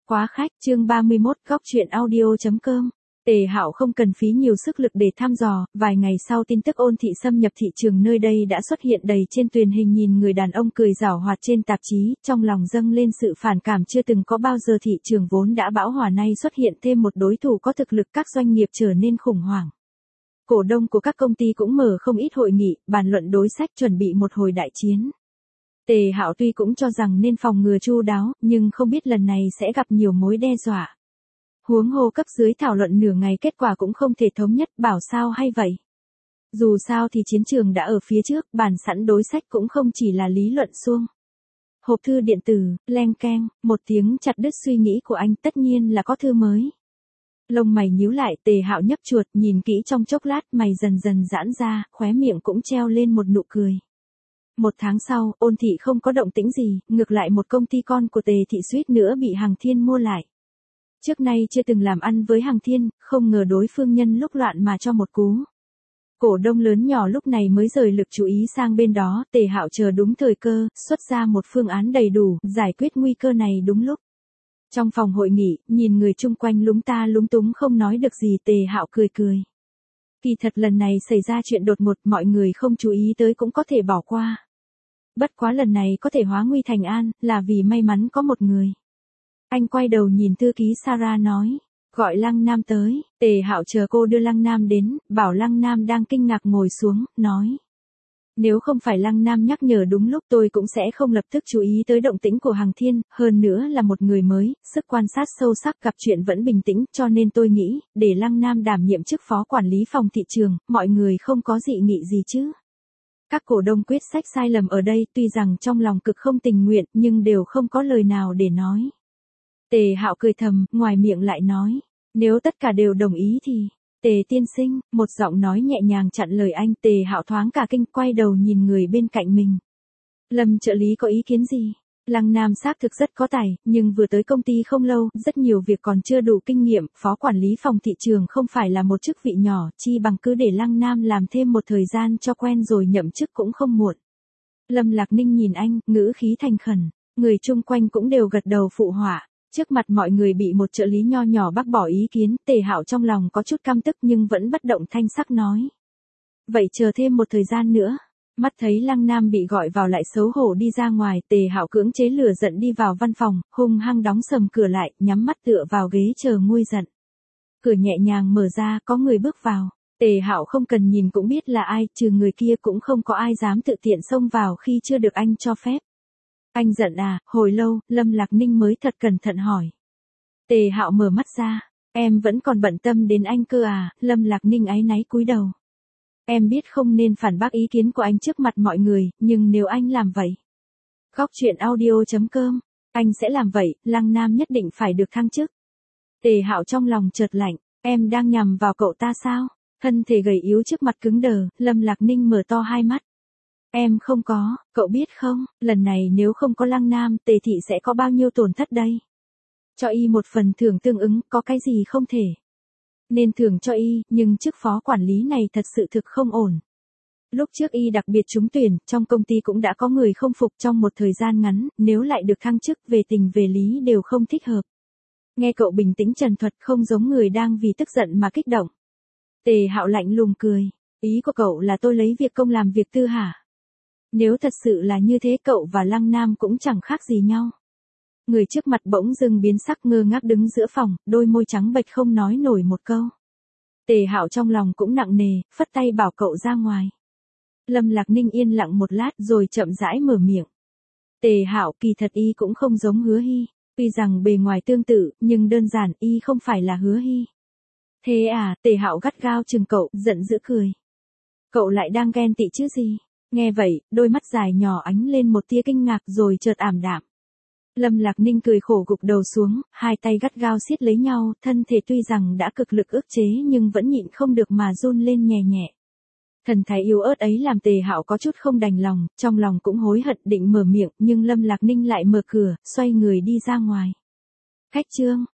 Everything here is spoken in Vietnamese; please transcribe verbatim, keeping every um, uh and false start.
Quá khách, chương ba mươi mốt, góc truyện audio.com. Tề Hạo không cần phí nhiều sức lực để thăm dò, vài ngày sau tin tức Ôn Thị xâm nhập thị trường nơi đây đã xuất hiện đầy trên truyền hình, nhìn người đàn ông cười giảo hoạt trên tạp chí, trong lòng dâng lên sự phản cảm chưa từng có bao giờ. Thị trường vốn đã bão hòa nay xuất hiện thêm một đối thủ có thực lực, các doanh nghiệp trở nên khủng hoảng. Cổ đông của các công ty cũng mở không ít hội nghị, bàn luận đối sách, chuẩn bị một hồi đại chiến. Tề Hạo tuy cũng cho rằng nên phòng ngừa chu đáo, nhưng không biết lần này sẽ gặp nhiều mối đe dọa. Huống hồ cấp dưới thảo luận nửa ngày kết quả cũng không thể thống nhất, bảo sao hay vậy. Dù sao thì chiến trường đã ở phía trước, bàn sẵn đối sách cũng không chỉ là lý luận suông. Hộp thư điện tử, leng keng, một tiếng chặt đứt suy nghĩ của anh, tất nhiên là có thư mới. Lông mày nhíu lại, Tề Hạo nhấp chuột, nhìn kỹ trong chốc lát, mày dần dần giãn ra, khóe miệng cũng treo lên một nụ cười. Một tháng sau, Ôn Thị không có động tĩnh gì, ngược lại một công ty con của Tề Thị suýt nữa bị Hằng Thiên mua lại. Trước nay chưa từng làm ăn với Hằng Thiên, không ngờ đối phương nhân lúc loạn mà cho một cú. Cổ đông lớn nhỏ lúc này mới rời lực chú ý sang bên đó, Tề Hạo chờ đúng thời cơ, xuất ra một phương án đầy đủ, giải quyết nguy cơ này đúng lúc. Trong phòng hội nghị, nhìn người chung quanh lúng ta lúng túng không nói được gì, Tề Hạo cười cười. Kỳ thật lần này xảy ra chuyện đột ngột, mọi người không chú ý tới cũng có thể bỏ qua. Bất quá lần này có thể hóa nguy thành an, là vì may mắn có một người. Anh quay đầu nhìn thư ký Sarah nói, gọi Lăng Nam tới. Tề Hạo chờ cô đưa Lăng Nam đến, bảo Lăng Nam đang kinh ngạc ngồi xuống, nói. Nếu không phải Lăng Nam nhắc nhở đúng lúc tôi cũng sẽ không lập tức chú ý tới động tĩnh của Hằng Thiên, hơn nữa là một người mới, sức quan sát sâu sắc, gặp chuyện vẫn bình tĩnh, cho nên tôi nghĩ, để Lăng Nam đảm nhiệm chức phó quản lý phòng thị trường, mọi người không có dị nghị gì chứ. Các cổ đông quyết sách sai lầm ở đây, tuy rằng trong lòng cực không tình nguyện, nhưng đều không có lời nào để nói. Tề Hạo cười thầm, ngoài miệng lại nói, nếu tất cả đều đồng ý thì, Tề tiên sinh, một giọng nói nhẹ nhàng chặn lời anh. Tề Hạo thoáng cả kinh, quay đầu nhìn người bên cạnh mình. Lâm trợ lý có ý kiến gì? Lăng Nam xác thực rất có tài, nhưng vừa tới công ty không lâu, rất nhiều việc còn chưa đủ kinh nghiệm, phó quản lý phòng thị trường không phải là một chức vị nhỏ, chi bằng cứ để Lăng Nam làm thêm một thời gian cho quen rồi nhậm chức cũng không muộn. Lâm Lạc Ninh nhìn anh, ngữ khí thành khẩn, người chung quanh cũng đều gật đầu phụ họa. Trước mặt mọi người bị một trợ lý nho nhỏ bác bỏ ý kiến, Tề Hạo trong lòng có chút căm tức nhưng vẫn bất động thanh sắc nói. Vậy chờ thêm một thời gian nữa. Mắt thấy Lăng Nam bị gọi vào lại xấu hổ đi ra ngoài, Tề Hạo cưỡng chế lửa giận đi vào văn phòng, hung hăng đóng sầm cửa lại, nhắm mắt tựa vào ghế chờ nguôi giận. Cửa nhẹ nhàng mở ra, có người bước vào. Tề Hạo không cần nhìn cũng biết là ai, trừ người kia cũng không có ai dám tự tiện xông vào khi chưa được anh cho phép. Anh giận à? Hồi lâu, Lâm Lạc Ninh mới thật cẩn thận hỏi. Tề Hạo mở mắt ra, em vẫn còn bận tâm đến anh cơ à? Lâm Lạc Ninh áy náy cúi đầu. Em biết không nên phản bác ý kiến của anh trước mặt mọi người, nhưng nếu anh làm vậy. Góc truyện audio.com, anh sẽ làm vậy, Lăng Nam nhất định phải được thăng chức. Tề Hạo trong lòng chợt lạnh, em đang nhằm vào cậu ta sao? Thân thể gầy yếu trước mặt cứng đờ, Lâm Lạc Ninh mở to hai mắt. Em không có, cậu biết không, lần này nếu không có Lăng Nam, Tề Thị sẽ có bao nhiêu tổn thất đây? Cho y một phần thưởng tương ứng, có cái gì không thể? Nên thưởng cho y, nhưng chức phó quản lý này thật sự thực không ổn. Lúc trước y đặc biệt trúng tuyển, trong công ty cũng đã có người không phục, trong một thời gian ngắn, nếu lại được thăng chức, về tình về lý đều không thích hợp. Nghe cậu bình tĩnh trần thuật, không giống người đang vì tức giận mà kích động. Tề Hạo lạnh lùng cười, ý của cậu là tôi lấy việc công làm việc tư hả? Nếu thật sự là như thế, cậu và Lăng Nam cũng chẳng khác gì nhau. Người trước mặt bỗng dưng biến sắc, ngơ ngác đứng giữa phòng, đôi môi trắng bệch không nói nổi một câu. Tề Hạo trong lòng cũng nặng nề, phất tay bảo cậu ra ngoài. Lâm Lạc Ninh yên lặng một lát rồi chậm rãi mở miệng. Tề Hạo, kỳ thật y cũng không giống Hứa Hy, tuy rằng bề ngoài tương tự, nhưng đơn giản y không phải là Hứa Hy. Thế à? Tề Hạo gắt gao chừng cậu, giận dữ cười. Cậu lại đang ghen tị chứ gì? Nghe vậy, đôi mắt dài nhỏ ánh lên một tia kinh ngạc rồi chợt ảm đạm. Lâm Lạc Ninh cười khổ gục đầu xuống, hai tay gắt gao siết lấy nhau, thân thể tuy rằng đã cực lực ức chế nhưng vẫn nhịn không được mà run lên nhẹ nhẹ. Thần thái yếu ớt ấy làm Tề Hạo có chút không đành lòng, trong lòng cũng hối hận định mở miệng, nhưng Lâm Lạc Ninh lại mở cửa, xoay người đi ra ngoài. Khách Trương,